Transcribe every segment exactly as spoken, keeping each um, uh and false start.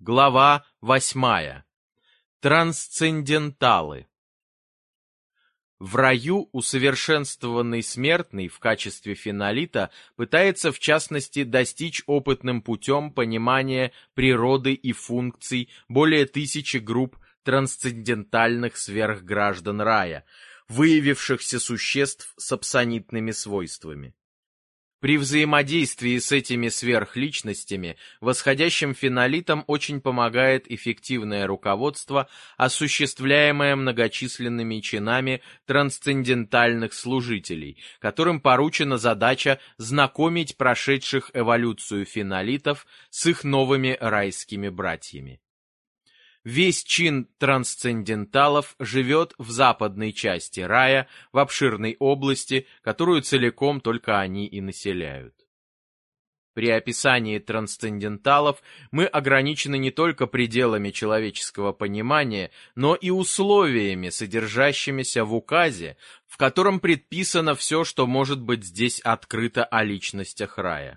Глава восьмая. Трансценденталы. В раю усовершенствованный смертный в качестве фенолита пытается в частности достичь опытным путем понимания природы и функций более тысячи групп трансцендентальных сверхграждан рая, выявившихся существ с апсонитными свойствами. При взаимодействии с этими сверхличностями восходящим фенолитам очень помогает эффективное руководство, осуществляемое многочисленными чинами трансцендентальных служителей, которым поручена задача знакомить прошедших эволюцию фенолитов с их новыми райскими братьями. Весь чин трансценденталов живет в западной части рая, в обширной области, которую целиком только они и населяют. При описании трансценденталов мы ограничены не только пределами человеческого понимания, но и условиями, содержащимися в указе, в котором предписано все, что может быть здесь открыто о личностях рая.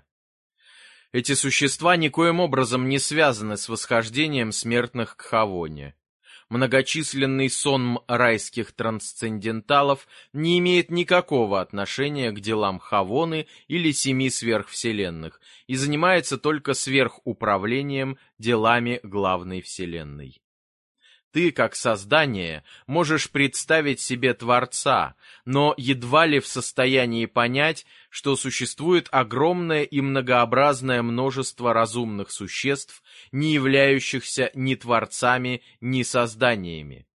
Эти существа никоим образом не связаны с восхождением смертных к Хавоне. Многочисленный сонм райских трансценденталов не имеет никакого отношения к делам Хавоны или семи сверхвселенных и занимается только сверхуправлением делами главной вселенной. Ты, как создание, можешь представить себе Творца, но едва ли в состоянии понять, что существует огромное и многообразное множество разумных существ, не являющихся ни Творцами, ни созданиями.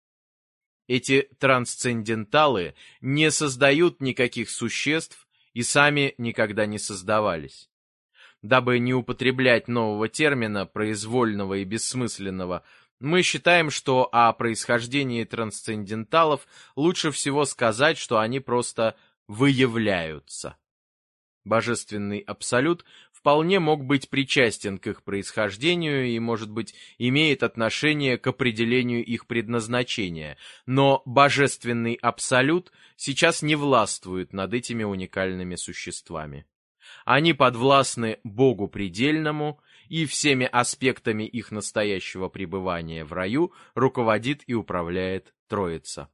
Эти трансценденталы не создают никаких существ и сами никогда не создавались. Дабы не употреблять нового термина, произвольного и бессмысленного, мы считаем, что о происхождении трансценденталов лучше всего сказать, что они просто выявляются. Божественный Абсолют вполне мог быть причастен к их происхождению и, может быть, имеет отношение к определению их предназначения, но Божественный Абсолют сейчас не властвует над этими уникальными существами. Они подвластны Богу Предельному, и всеми аспектами их настоящего пребывания в раю руководит и управляет Троица.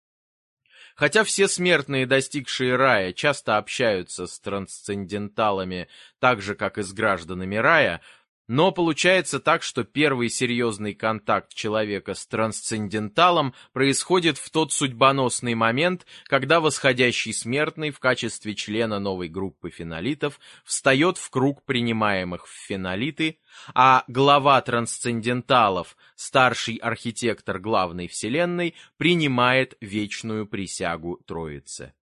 Хотя все смертные, достигшие рая, часто общаются с трансценденталами так же, как и с гражданами рая, но получается так, что первый серьезный контакт человека с трансценденталом происходит в тот судьбоносный момент, когда восходящий смертный в качестве члена новой группы фенолитов встает в круг принимаемых в фенолиты, а глава трансценденталов, старший архитектор главной вселенной, принимает вечную присягу Троице.